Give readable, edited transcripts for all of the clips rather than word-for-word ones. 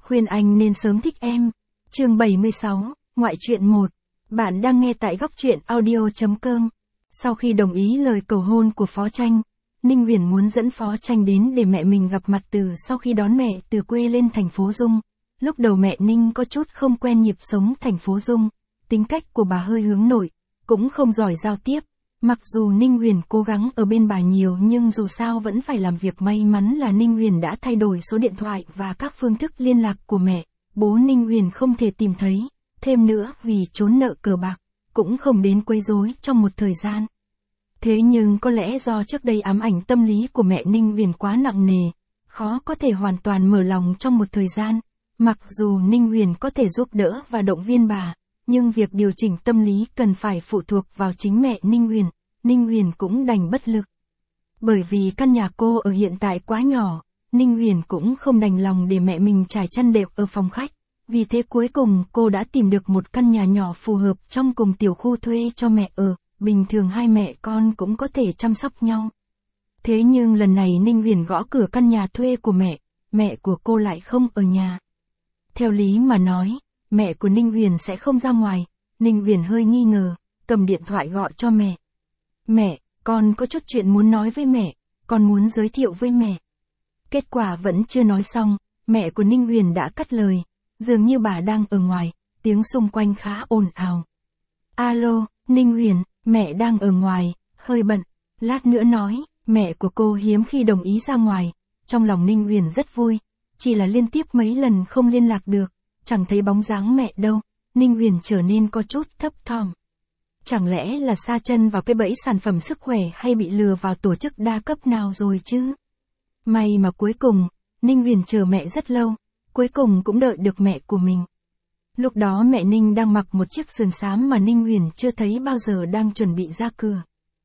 Khuyên anh nên sớm thích em. Chương 76, Ngoại truyện 1. Bạn đang nghe tại góc truyện audio.com. Sau khi đồng ý lời cầu hôn của Phó Tranh, Ninh Huyền muốn dẫn Phó Tranh đến để mẹ mình gặp mặt từ sau khi đón mẹ từ quê lên thành phố Dung. Lúc đầu mẹ Ninh có chút không quen nhịp sống thành phố Dung, tính cách của bà hơi hướng nội, cũng không giỏi giao tiếp. Mặc dù Ninh Huyền cố gắng ở bên bà nhiều nhưng dù sao vẫn phải làm việc. May mắn là Ninh Huyền đã thay đổi số điện thoại và các phương thức liên lạc của mẹ, bố Ninh Huyền không thể tìm thấy. Thêm nữa vì trốn nợ cờ bạc, cũng không đến quấy rối trong một thời gian. Thế nhưng có lẽ do trước đây ám ảnh tâm lý của mẹ Ninh Huyền quá nặng nề, khó có thể hoàn toàn mở lòng trong một thời gian. Mặc dù Ninh Huyền có thể giúp đỡ và động viên bà, nhưng việc điều chỉnh tâm lý cần phải phụ thuộc vào chính mẹ Ninh Huyền. Ninh Huyền cũng đành bất lực. Bởi vì căn nhà cô ở hiện tại quá nhỏ, Ninh Huyền cũng không đành lòng để mẹ mình trải chăn đệm ở phòng khách. Vì thế cuối cùng cô đã tìm được một căn nhà nhỏ phù hợp trong cùng tiểu khu thuê cho mẹ ở. Bình thường hai mẹ con cũng có thể chăm sóc nhau. Thế nhưng lần này Ninh Huyền gõ cửa căn nhà thuê của mẹ của cô lại không ở nhà. Theo lý mà nói, mẹ của Ninh Huyền sẽ không ra ngoài. Ninh Huyền hơi nghi ngờ, cầm điện thoại gọi cho mẹ. Mẹ, con có chút chuyện muốn nói với mẹ, con muốn giới thiệu với mẹ. Kết quả vẫn chưa nói xong, mẹ của Ninh Huyền đã cắt lời, dường như bà đang ở ngoài, tiếng xung quanh khá ồn ào. Alo, Ninh Huyền, mẹ đang ở ngoài, hơi bận, lát nữa nói. Mẹ của cô hiếm khi đồng ý ra ngoài, trong lòng Ninh Huyền rất vui, chỉ là liên tiếp mấy lần không liên lạc được, chẳng thấy bóng dáng mẹ đâu. Ninh Huyền trở nên có chút thấp thỏm. Chẳng lẽ là sa chân vào cái bẫy sản phẩm sức khỏe hay bị lừa vào tổ chức đa cấp nào rồi chứ? May mà cuối cùng, Ninh Huyền chờ mẹ rất lâu, cuối cùng cũng đợi được mẹ của mình. Lúc đó mẹ Ninh đang mặc một chiếc sườn xám mà Ninh Huyền chưa thấy bao giờ đang chuẩn bị ra cửa.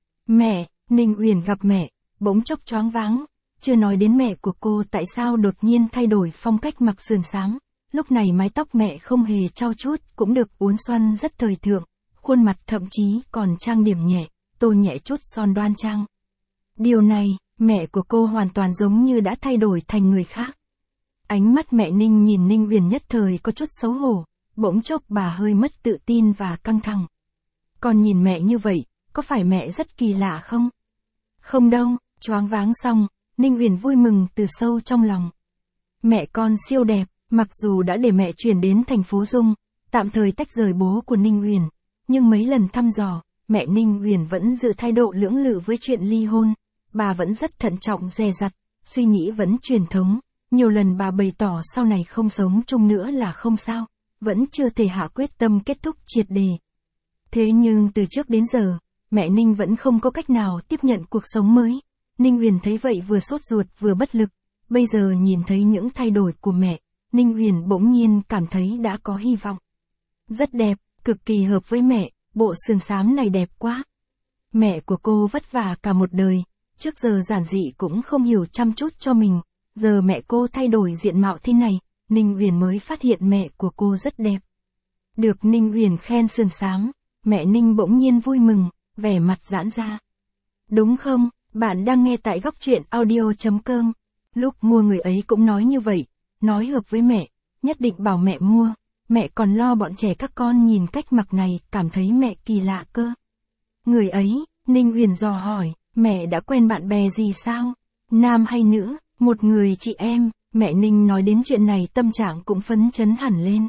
Mẹ, Ninh Huyền gặp mẹ, bỗng chốc choáng váng, chưa nói đến mẹ của cô tại sao đột nhiên thay đổi phong cách mặc sườn xám. Lúc này mái tóc mẹ không hề trau chuốt cũng được uốn xoăn rất thời thượng, khuôn mặt thậm chí còn trang điểm nhẹ, tô nhẹ chút son đoan trang. Điều này, mẹ của cô hoàn toàn giống như đã thay đổi thành người khác. Ánh mắt mẹ Ninh nhìn Ninh Huyền nhất thời có chút xấu hổ, bỗng chốc bà hơi mất tự tin và căng thẳng. Con nhìn mẹ như vậy, có phải mẹ rất kỳ lạ không? Không đâu, choáng váng xong, Ninh Huyền vui mừng từ sâu trong lòng. Mẹ con siêu đẹp, mặc dù đã để mẹ chuyển đến thành phố Dung, tạm thời tách rời bố của Ninh Huyền, nhưng mấy lần thăm dò, mẹ Ninh Huyền vẫn giữ thái độ lưỡng lự với chuyện ly hôn. Bà vẫn rất thận trọng dè dặt, suy nghĩ vẫn truyền thống. Nhiều lần bà bày tỏ sau này không sống chung nữa là không sao, vẫn chưa thể hạ quyết tâm kết thúc triệt đề. Thế nhưng từ trước đến giờ, mẹ Ninh vẫn không có cách nào tiếp nhận cuộc sống mới. Ninh Huyền thấy vậy vừa sốt ruột vừa bất lực. Bây giờ nhìn thấy những thay đổi của mẹ, Ninh Huyền bỗng nhiên cảm thấy đã có hy vọng. Rất đẹp, cực kỳ hợp với mẹ, bộ sườn xám này đẹp quá. Mẹ của cô vất vả cả một đời, trước giờ giản dị cũng không hiểu chăm chút cho mình. Giờ mẹ cô thay đổi diện mạo thế này, Ninh Huyền mới phát hiện mẹ của cô rất đẹp. Được Ninh Huyền khen sườn xám, mẹ Ninh bỗng nhiên vui mừng, vẻ mặt giãn ra. Đúng không, bạn đang nghe tại góc truyện audio.com. Lúc mua người ấy cũng nói như vậy, nói hợp với mẹ, nhất định bảo mẹ mua. Mẹ còn lo bọn trẻ các con nhìn cách mặc này cảm thấy mẹ kỳ lạ cơ. Người ấy, Ninh Huyền dò hỏi, mẹ đã quen bạn bè gì sao? Nam hay nữ? Một người chị em. Mẹ Ninh nói đến chuyện này tâm trạng cũng phấn chấn hẳn lên.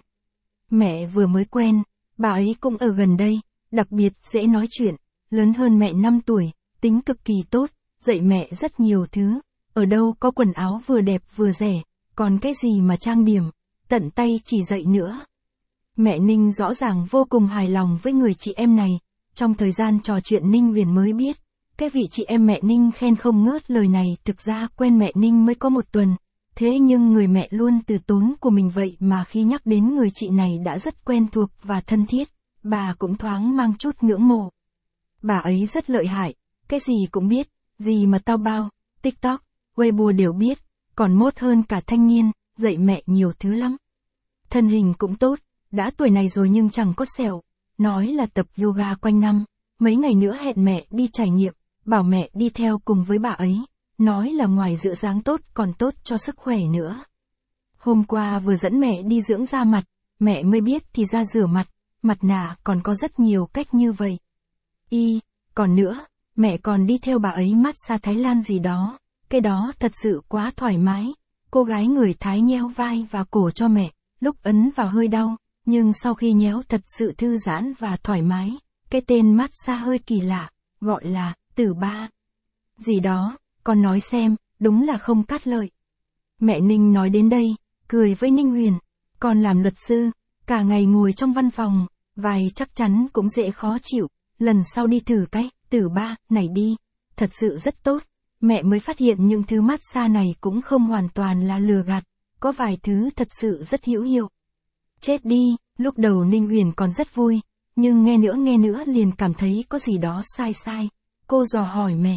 Mẹ vừa mới quen, bà ấy cũng ở gần đây, đặc biệt dễ nói chuyện, lớn hơn mẹ 5 tuổi, tính cực kỳ tốt, dạy mẹ rất nhiều thứ. Ở đâu có quần áo vừa đẹp vừa rẻ, còn cái gì mà trang điểm, tận tay chỉ dạy nữa. Mẹ Ninh rõ ràng vô cùng hài lòng với người chị em này. Trong thời gian trò chuyện Ninh Huyền mới biết, cái vị chị em mẹ Ninh khen không ngớt lời này thực ra quen mẹ Ninh mới có một tuần. Thế nhưng người mẹ luôn từ tốn của mình vậy mà khi nhắc đến người chị này đã rất quen thuộc và thân thiết, bà cũng thoáng mang chút ngưỡng mộ. Bà ấy rất lợi hại, cái gì cũng biết, gì mà Taobao, TikTok, Weibo đều biết, còn mốt hơn cả thanh niên, dạy mẹ nhiều thứ lắm. Thân hình cũng tốt, đã tuổi này rồi nhưng chẳng có sẹo, nói là tập yoga quanh năm, mấy ngày nữa hẹn mẹ đi trải nghiệm, bảo mẹ đi theo cùng với bà ấy, nói là ngoài giữ dáng tốt còn tốt cho sức khỏe nữa. Hôm qua vừa dẫn mẹ đi dưỡng da mặt, mẹ mới biết thì ra rửa mặt nạ còn có rất nhiều cách như vậy. Còn nữa, mẹ còn đi theo bà ấy massage Thái Lan gì đó, cái đó thật sự quá thoải mái. Cô gái người Thái nhéo vai và cổ cho mẹ, lúc ấn vào hơi đau, nhưng sau khi nhéo thật sự thư giãn và thoải mái. Cái tên massage hơi kỳ lạ, gọi là Tử Ba. Gì đó, con nói xem, đúng là không cắt lợi. Mẹ Ninh nói đến đây, cười với Ninh Huyền. Con làm luật sư, cả ngày ngồi trong văn phòng, vai chắc chắn cũng dễ khó chịu. Lần sau đi thử cái Tử Ba này đi, thật sự rất tốt. Mẹ mới phát hiện những thứ massage này cũng không hoàn toàn là lừa gạt, có vài thứ thật sự rất hữu hiệu. Chết đi, lúc đầu Ninh Huyền còn rất vui, nhưng nghe nữa liền cảm thấy có gì đó sai. Cô dò hỏi mẹ.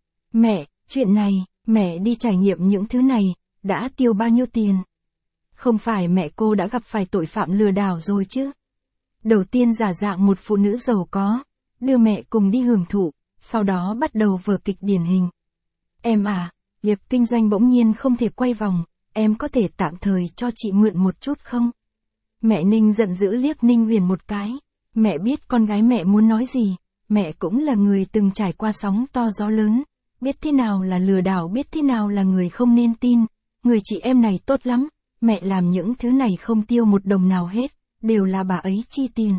Mẹ, chuyện này, mẹ đi trải nghiệm những thứ này, đã tiêu bao nhiêu tiền? Không phải mẹ cô đã gặp phải tội phạm lừa đảo rồi chứ? Đầu tiên giả dạng một phụ nữ giàu có, đưa mẹ cùng đi hưởng thụ, sau đó bắt đầu vở kịch điển hình. Em à, việc kinh doanh bỗng nhiên không thể quay vòng, em có thể tạm thời cho chị mượn một chút không? Mẹ Ninh giận dữ liếc Ninh Huyền một cái. Mẹ biết con gái mẹ muốn nói gì, mẹ cũng là người từng trải qua sóng to gió lớn, biết thế nào là lừa đảo, biết thế nào là người không nên tin. Người chị em này tốt lắm, mẹ làm những thứ này không tiêu một đồng nào hết, đều là bà ấy chi tiền.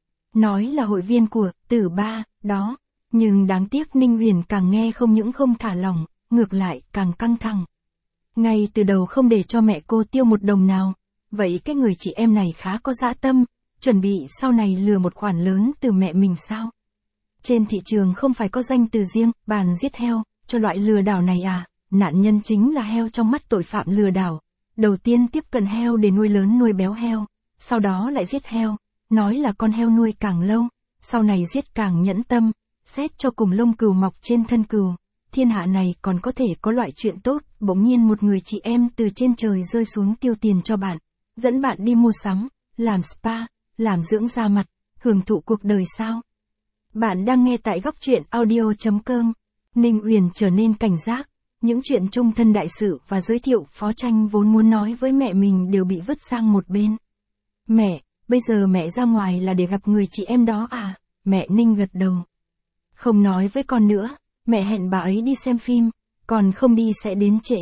Nói là hội viên của Tử Ba, đó, nhưng đáng tiếc Ninh Huyền càng nghe không những không thả lỏng, ngược lại càng căng thẳng. Ngay từ đầu không để cho mẹ cô tiêu một đồng nào, vậy cái người chị em này khá có dã tâm, chuẩn bị sau này lừa một khoản lớn từ mẹ mình sao? Trên thị trường không phải có danh từ riêng, bàn giết heo, cho loại lừa đảo này à? Nạn nhân chính là heo trong mắt tội phạm lừa đảo. Đầu tiên tiếp cận heo để nuôi lớn nuôi béo heo, sau đó lại giết heo, nói là con heo nuôi càng lâu, sau này giết càng nhẫn tâm, xét cho cùng lông cừu mọc trên thân cừu. Thiên hạ này còn có thể có loại chuyện tốt, bỗng nhiên một người chị em từ trên trời rơi xuống tiêu tiền cho bạn, dẫn bạn đi mua sắm, làm spa, làm dưỡng da mặt, hưởng thụ cuộc đời sao? Bạn đang nghe tại góc truyện audio.com. Ninh Huyền trở nên cảnh giác, những chuyện chung thân đại sự và giới thiệu Phó Tranh vốn muốn nói với mẹ mình đều bị vứt sang một bên. Mẹ, bây giờ mẹ ra ngoài là để gặp người chị em đó à? Mẹ Ninh gật đầu. Không nói với con nữa, mẹ hẹn bà ấy đi xem phim, còn không đi sẽ đến trễ.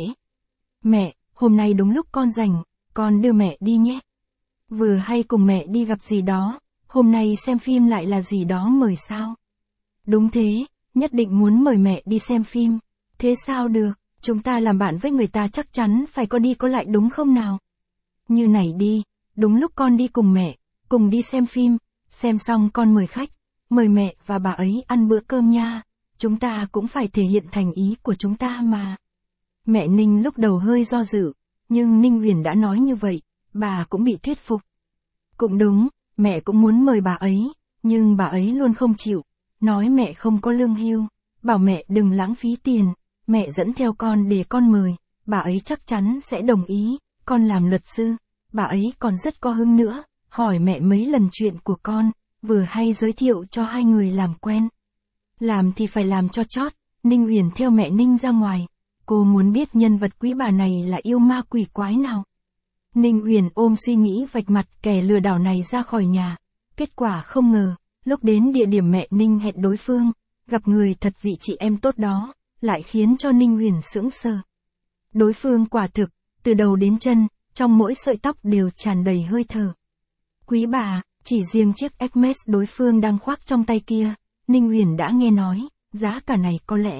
Mẹ, hôm nay đúng lúc con rảnh, con đưa mẹ đi nhé. Vừa hay cùng mẹ đi gặp gì đó, hôm nay xem phim lại là gì đó mời sao? Đúng thế, nhất định muốn mời mẹ đi xem phim. Thế sao được, chúng ta làm bạn với người ta chắc chắn phải có đi có lại đúng không nào? Như này đi, đúng lúc con đi cùng mẹ, cùng đi xem phim, xem xong con mời khách, mời mẹ và bà ấy ăn bữa cơm nha. Chúng ta cũng phải thể hiện thành ý của chúng ta mà. Mẹ Ninh lúc đầu hơi do dự, nhưng Ninh Huyền đã nói như vậy, bà cũng bị thuyết phục. Cũng đúng, mẹ cũng muốn mời bà ấy, nhưng bà ấy luôn không chịu, nói mẹ không có lương hưu, bảo mẹ đừng lãng phí tiền, mẹ dẫn theo con để con mời, bà ấy chắc chắn sẽ đồng ý, con làm luật sư, bà ấy còn rất có hứng nữa, hỏi mẹ mấy lần chuyện của con, vừa hay giới thiệu cho hai người làm quen. Làm thì phải làm cho chót, Ninh Huyền theo mẹ Ninh ra ngoài, cô muốn biết nhân vật quý bà này là yêu ma quỷ quái nào. Ninh Huyền ôm suy nghĩ vạch mặt kẻ lừa đảo này ra khỏi nhà, kết quả không ngờ, lúc đến địa điểm mẹ Ninh hẹn đối phương, gặp người thật vị chị em tốt đó, lại khiến cho Ninh Huyền sững sờ. Đối phương quả thực, từ đầu đến chân, trong mỗi sợi tóc đều tràn đầy hơi thở. Quý bà, chỉ riêng chiếc Hermes đối phương đang khoác trong tay kia, Ninh Huyền đã nghe nói, giá cả này có lẽ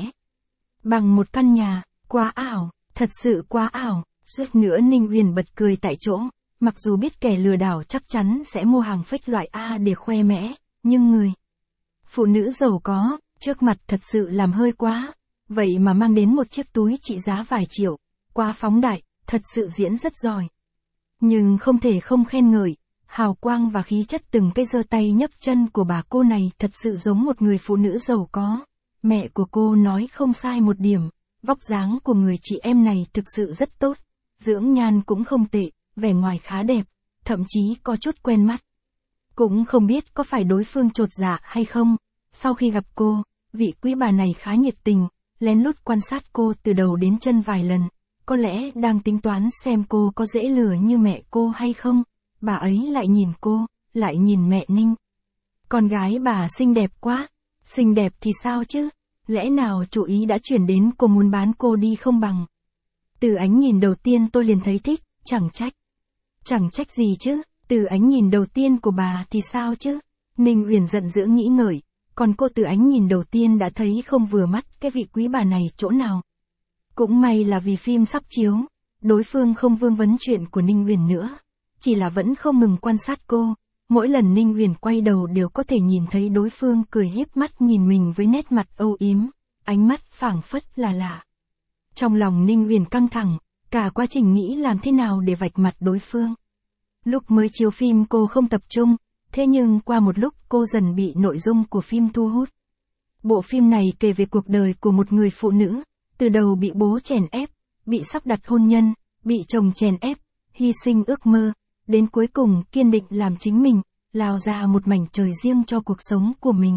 bằng một căn nhà, quá ảo, thật sự quá ảo. Suýt nữa Ninh Huyền bật cười tại chỗ, mặc dù biết kẻ lừa đảo chắc chắn sẽ mua hàng fake loại A để khoe mẽ, nhưng người phụ nữ giàu có, trước mặt thật sự làm hơi quá, vậy mà mang đến một chiếc túi trị giá vài triệu, quá phóng đại, thật sự diễn rất giỏi. Nhưng không thể không khen ngợi, hào quang và khí chất từng cái giơ tay nhấc chân của bà cô này thật sự giống một người phụ nữ giàu có. Mẹ của cô nói không sai một điểm, vóc dáng của người chị em này thực sự rất tốt. Dưỡng nhan cũng không tệ, vẻ ngoài khá đẹp, thậm chí có chút quen mắt. Cũng không biết có phải đối phương chột dạ hay không, sau khi gặp cô, vị quý bà này khá nhiệt tình, lén lút quan sát cô từ đầu đến chân vài lần, có lẽ đang tính toán xem cô có dễ lừa như mẹ cô hay không. Bà ấy lại nhìn cô, lại nhìn mẹ Ninh. Con gái bà xinh đẹp quá. Xinh đẹp thì sao chứ? Lẽ nào chủ ý đã chuyển đến cô muốn bán cô đi không bằng? Từ ánh nhìn đầu tiên tôi liền thấy thích, chẳng trách. Chẳng trách gì chứ, từ ánh nhìn đầu tiên của bà thì sao chứ? Ninh Uyển giận dữ nghĩ ngợi, còn cô từ ánh nhìn đầu tiên đã thấy không vừa mắt cái vị quý bà này chỗ nào. Cũng may là vì phim sắp chiếu, đối phương không vương vấn chuyện của Ninh Uyển nữa, chỉ là vẫn không ngừng quan sát cô. Mỗi lần Ninh Uyển quay đầu đều có thể nhìn thấy đối phương cười híp mắt nhìn mình với nét mặt âu yếm, ánh mắt phảng phất là lạ. Trong lòng Ninh Uyển căng thẳng, cả quá trình nghĩ làm thế nào để vạch mặt đối phương. Lúc mới chiếu phim cô không tập trung, thế nhưng qua một lúc cô dần bị nội dung của phim thu hút. Bộ phim này kể về cuộc đời của một người phụ nữ, từ đầu bị bố chèn ép, bị sắp đặt hôn nhân, bị chồng chèn ép, hy sinh ước mơ, đến cuối cùng kiên định làm chính mình, lao ra một mảnh trời riêng cho cuộc sống của mình.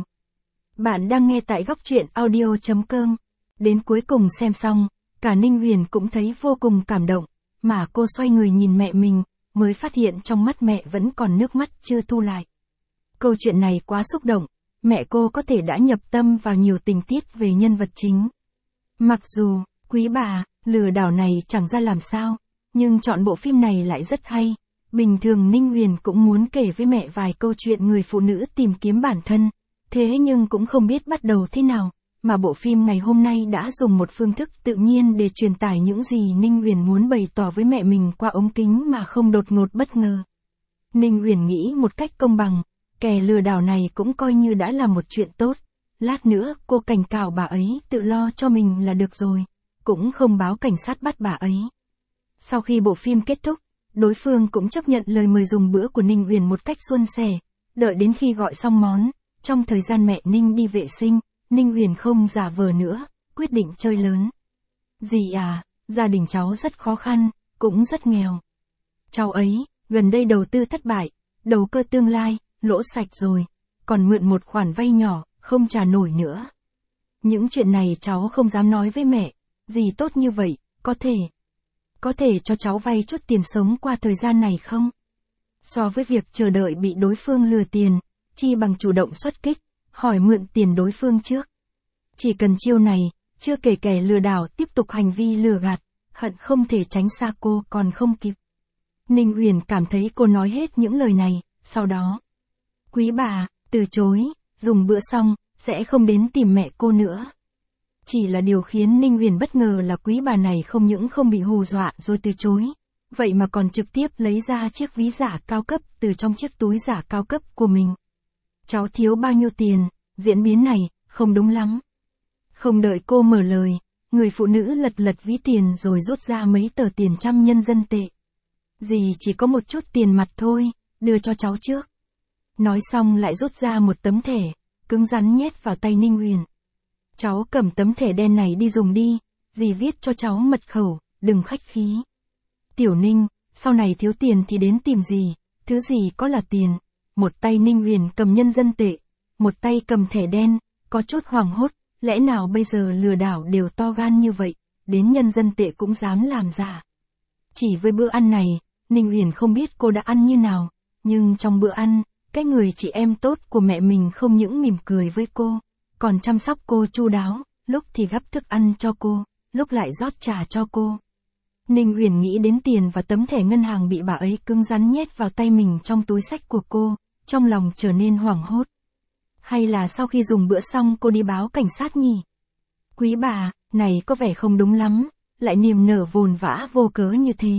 Bạn đang nghe tại góc truyện audio.com. Đến cuối cùng xem xong, cả Ninh Uyển cũng thấy vô cùng cảm động, mà cô xoay người nhìn mẹ mình, mới phát hiện trong mắt mẹ vẫn còn nước mắt chưa thu lại. Câu chuyện này quá xúc động, mẹ cô có thể đã nhập tâm vào nhiều tình tiết về nhân vật chính. Mặc dù, quý bà, lừa đảo này chẳng ra làm sao, nhưng chọn bộ phim này lại rất hay. Bình thường Ninh Uyển cũng muốn kể với mẹ vài câu chuyện người phụ nữ tìm kiếm bản thân, thế nhưng cũng không biết bắt đầu thế nào, mà bộ phim ngày hôm nay đã dùng một phương thức tự nhiên để truyền tải những gì Ninh Uyển muốn bày tỏ với mẹ mình qua ống kính mà không đột ngột bất ngờ. Ninh Uyển nghĩ một cách công bằng, kẻ lừa đảo này cũng coi như đã là một chuyện tốt, lát nữa cô cảnh cáo bà ấy tự lo cho mình là được rồi, cũng không báo cảnh sát bắt bà ấy. Sau khi bộ phim kết thúc, đối phương cũng chấp nhận lời mời dùng bữa của Ninh Uyển một cách suôn sẻ, đợi đến khi gọi xong món, trong thời gian mẹ Ninh đi vệ sinh, Ninh Uyển không giả vờ nữa, quyết định chơi lớn. Dì à, gia đình cháu rất khó khăn, cũng rất nghèo. Cháu ấy, gần đây đầu tư thất bại, đầu cơ tương lai, lỗ sạch rồi, còn mượn một khoản vay nhỏ, không trả nổi nữa. Những chuyện này cháu không dám nói với mẹ, dì tốt như vậy, có thể cho cháu vay chút tiền sống qua thời gian này không? So với việc chờ đợi bị đối phương lừa tiền, chi bằng chủ động xuất kích, hỏi mượn tiền đối phương trước. Chỉ cần chiêu này, chưa kể kẻ lừa đảo tiếp tục hành vi lừa gạt, hận không thể tránh xa cô còn không kịp. Ninh Uyển cảm thấy cô nói hết những lời này, sau đó. Quý bà, từ chối, dùng bữa xong, sẽ không đến tìm mẹ cô nữa. Chỉ là điều khiến Ninh Uyển bất ngờ là quý bà này không những không bị hù dọa rồi từ chối, vậy mà còn trực tiếp lấy ra chiếc ví giả cao cấp từ trong chiếc túi giả cao cấp của mình. Cháu thiếu bao nhiêu tiền, diễn biến này, không đúng lắm. Không đợi cô mở lời, người phụ nữ lật lật ví tiền rồi rút ra mấy tờ tiền 100 nhân dân tệ. Dì chỉ có một chút tiền mặt thôi, đưa cho cháu trước. Nói xong lại rút ra một tấm thẻ, cứng rắn nhét vào tay Ninh Uyển. Cháu cầm tấm thẻ đen này đi dùng đi, dì viết cho cháu mật khẩu, đừng khách khí. Tiểu Ninh, sau này thiếu tiền thì đến tìm dì, thứ gì có là tiền. Một tay Ninh Uyển cầm nhân dân tệ, một tay cầm thẻ đen, có chút hoảng hốt, lẽ nào bây giờ lừa đảo đều to gan như vậy, đến nhân dân tệ cũng dám làm giả. Chỉ với bữa ăn này, Ninh Uyển không biết cô đã ăn như nào, nhưng trong bữa ăn, cái người chị em tốt của mẹ mình không những mỉm cười với cô, còn chăm sóc cô chu đáo, lúc thì gắp thức ăn cho cô, lúc lại rót trà cho cô. Ninh Uyển nghĩ đến tiền và tấm thẻ ngân hàng bị bà ấy cứng rắn nhét vào tay mình trong túi xách của cô, trong lòng trở nên hoảng hốt. Hay là sau khi dùng bữa xong cô đi báo cảnh sát nhỉ? Quý bà, này có vẻ không đúng lắm, lại niềm nở vồn vã vô cớ như thế.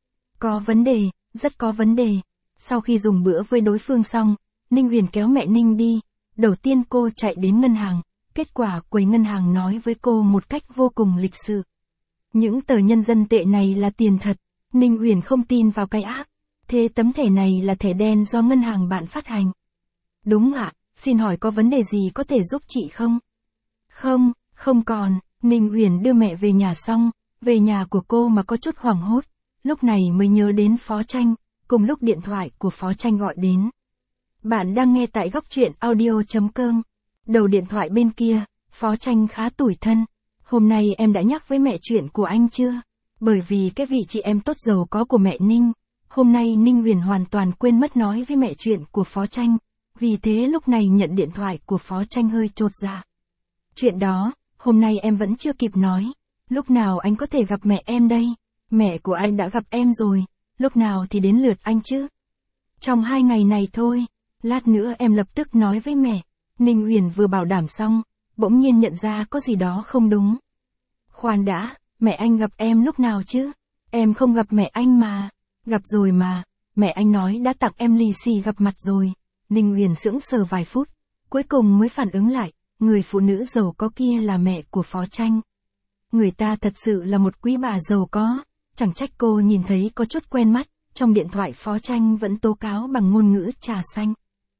Có vấn đề, rất có vấn đề. Sau khi dùng bữa với đối phương xong, Ninh Uyển kéo mẹ Ninh đi. Đầu tiên cô chạy đến ngân hàng, kết quả quầy ngân hàng nói với cô một cách vô cùng lịch sự. Những tờ nhân dân tệ này là tiền thật, Ninh Uyển không tin vào cái ác. Thế tấm thẻ này là thẻ đen do ngân hàng bạn phát hành. Đúng ạ, xin hỏi có vấn đề gì có thể giúp chị không? Không còn, Ninh Uyển đưa mẹ về nhà xong, về nhà của cô mà có chút hoảng hốt, lúc này mới nhớ đến Phó Tranh, cùng lúc điện thoại của Phó Tranh gọi đến. Bạn đang nghe tại góc truyện audio.com. Đầu điện thoại bên kia, Phó Tranh khá tủi thân. Hôm nay em đã nhắc với mẹ chuyện của anh chưa? Bởi vì cái vị chị em tốt giàu có của mẹ Ninh, hôm nay Ninh Huyền hoàn toàn quên mất nói với mẹ chuyện của Phó Tranh, vì thế lúc này nhận điện thoại của Phó Tranh hơi chột dạ. Chuyện đó, hôm nay em vẫn chưa kịp nói, lúc nào anh có thể gặp mẹ em đây? Mẹ của anh đã gặp em rồi, lúc nào thì đến lượt anh chứ? Trong 2 ngày này thôi, lát nữa em lập tức nói với mẹ. Ninh Huyền vừa bảo đảm xong, bỗng nhiên nhận ra có gì đó không đúng. Khoan đã, mẹ anh gặp em lúc nào chứ? Em không gặp mẹ anh mà. Gặp rồi mà, mẹ anh nói đã tặng em lì xì gặp mặt rồi. Ninh Huyền sững sờ vài phút, cuối cùng mới phản ứng lại, người phụ nữ giàu có kia là mẹ của Phó Tranh. Người ta thật sự là một quý bà giàu có, chẳng trách cô nhìn thấy có chút quen mắt, trong điện thoại Phó Tranh vẫn tố cáo bằng ngôn ngữ trà xanh.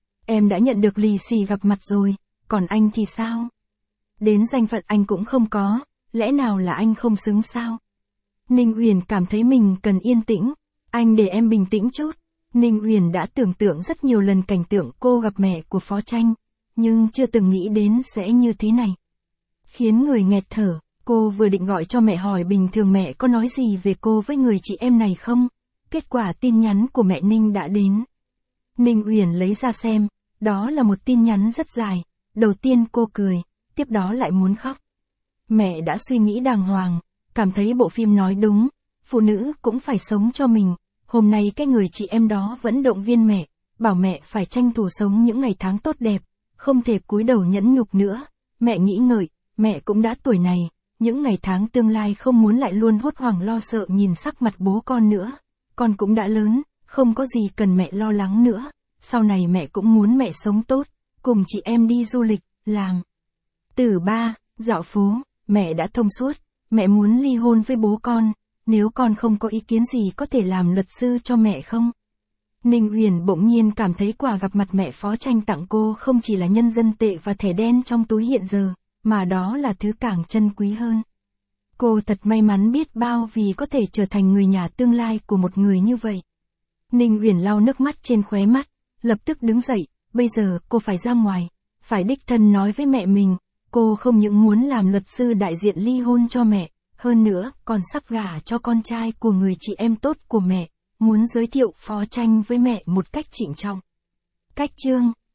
Em đã nhận được lì xì gặp mặt rồi, còn anh thì sao? Đến danh phận anh cũng không có, lẽ nào là anh không xứng sao? Ninh Huyền cảm thấy mình cần yên tĩnh, anh để em bình tĩnh chút. Ninh Huyền đã tưởng tượng rất nhiều lần cảnh tượng cô gặp mẹ của Phó Tranh, nhưng chưa từng nghĩ đến sẽ như thế này. Khiến người nghẹt thở, cô vừa định gọi cho mẹ hỏi bình thường mẹ có nói gì về cô với người chị em này không? Kết quả tin nhắn của mẹ Ninh đã đến. Ninh Huyền lấy ra xem, đó là một tin nhắn rất dài, đầu tiên cô cười, tiếp đó lại muốn khóc. Mẹ đã suy nghĩ đàng hoàng, cảm thấy bộ phim nói đúng, phụ nữ cũng phải sống cho mình, hôm nay cái người chị em đó vẫn động viên mẹ, bảo mẹ phải tranh thủ sống những ngày tháng tốt đẹp, không thể cúi đầu nhẫn nhục nữa. Mẹ nghĩ ngợi, mẹ cũng đã tuổi này, những ngày tháng tương lai không muốn lại luôn hốt hoảng lo sợ nhìn sắc mặt bố con nữa. Con cũng đã lớn, không có gì cần mẹ lo lắng nữa, sau này mẹ cũng muốn mẹ sống tốt, cùng chị em đi du lịch, làm từ ba, dạo phố, mẹ đã thông suốt, mẹ muốn ly hôn với bố con, nếu con không có ý kiến gì có thể làm luật sư cho mẹ không? Ninh Huyền bỗng nhiên cảm thấy quà gặp mặt mẹ Phó Tranh tặng cô không chỉ là nhân dân tệ và thẻ đen trong túi hiện giờ, mà đó là thứ càng chân quý hơn. Cô thật may mắn biết bao vì có thể trở thành người nhà tương lai của một người như vậy. Ninh Huyền lau nước mắt trên khóe mắt, lập tức đứng dậy, bây giờ cô phải ra ngoài, phải đích thân nói với mẹ mình, cô không những muốn làm luật sư đại diện ly hôn cho mẹ, hơn nữa còn sắp gả cho con trai của người chị em tốt của mẹ, muốn giới thiệu Phó Tranh với mẹ một cách trịnh trọng. Cách chương